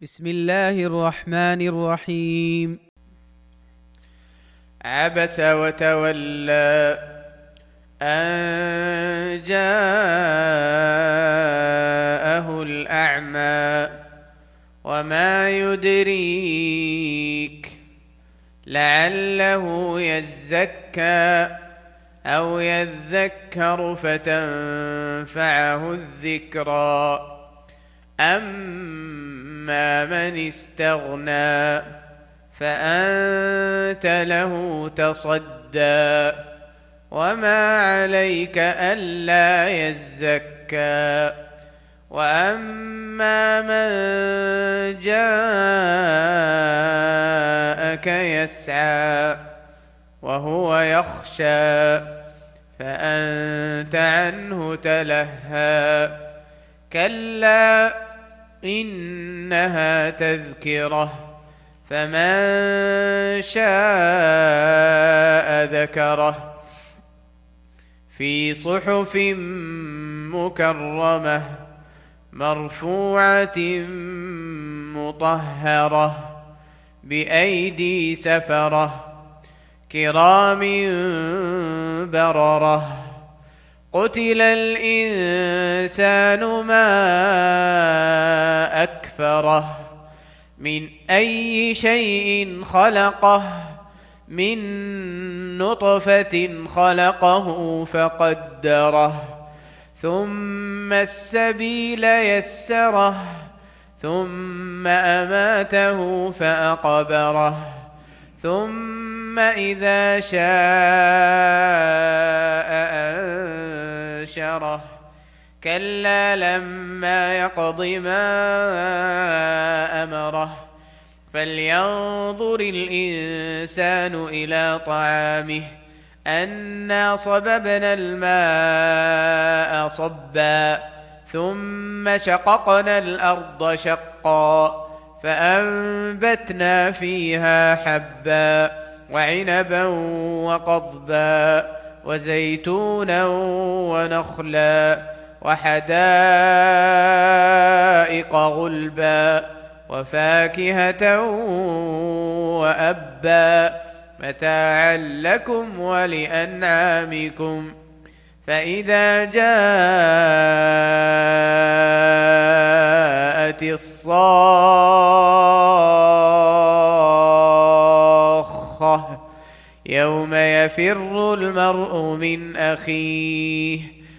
بسم الله الرحمن الرحيم. عبس وتولى أن جاءه الأعمى وما يدريك لعله يزكى أو يذكر فتنفعه الذكرى أما من استغنى فأنت له تصدى وما عليك ألا يزكى وأما من جاءك يسعى وهو يخشى فأنت عنه تلهى كلا إنها تذكرة فمن شاء ذكره في صحف مكرمة مرفوعة مطهرة بأيدي سفرة كرام بررة قتل الإنسان ما أكفره من أي شيء خلقه من نطفة خلقه فقدره ثم السبيل يسره ثم أماته فأقبره ثم إذا شاء أنشره كلا لما يقض ما أمره فلينظر الإنسان إلى طعامه أنا صببنا الماء صبا ثم شققنا الأرض شقا فأنبتنا فيها حبا وعنبا وقضبا وزيتونا ونخلا وحدائق غلبا وفاكهة وأبا متاعا لكم ولأنعامكم فإذا جاءت الصاخة يوم يفر المرء من أخيه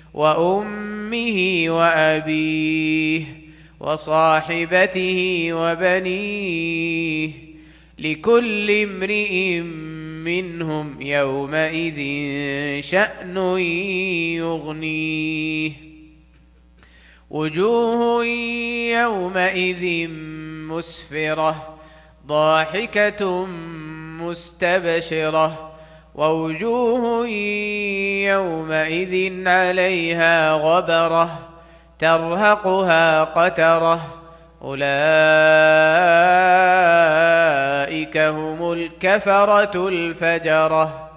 وأمه وأبيه وصاحبته وبنيه لكل امرئ منهم يومئذ شأن يغنيه وجوه يومئذ مسفرة ضاحكة مستبشرة ووجوه يومئذ عليها غبرة ترهقها قترة أولئك هم الكفرة الفجرة